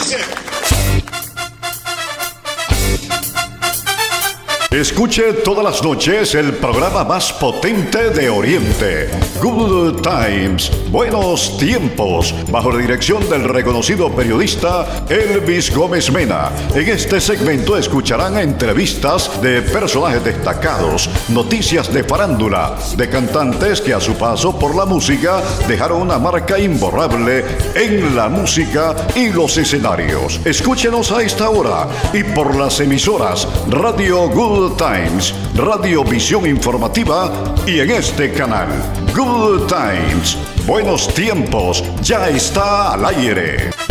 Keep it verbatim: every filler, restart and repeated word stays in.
Escuche todas las noches el programa más potente de Oriente, Good Times, Buenos Tiempos, bajo la dirección del reconocido periodista Elvis Gómez Mena. En este segmento escucharán entrevistas de personajes destacados, noticias de farándula, de cantantes que a su paso por la música dejaron una marca imborrable en la música y los escenarios. Escúchenos a esta hora y por las emisoras Radio Good Times, Radio Visión Informativa y en este canal. Good Times, Buenos Tiempos, ya está al aire.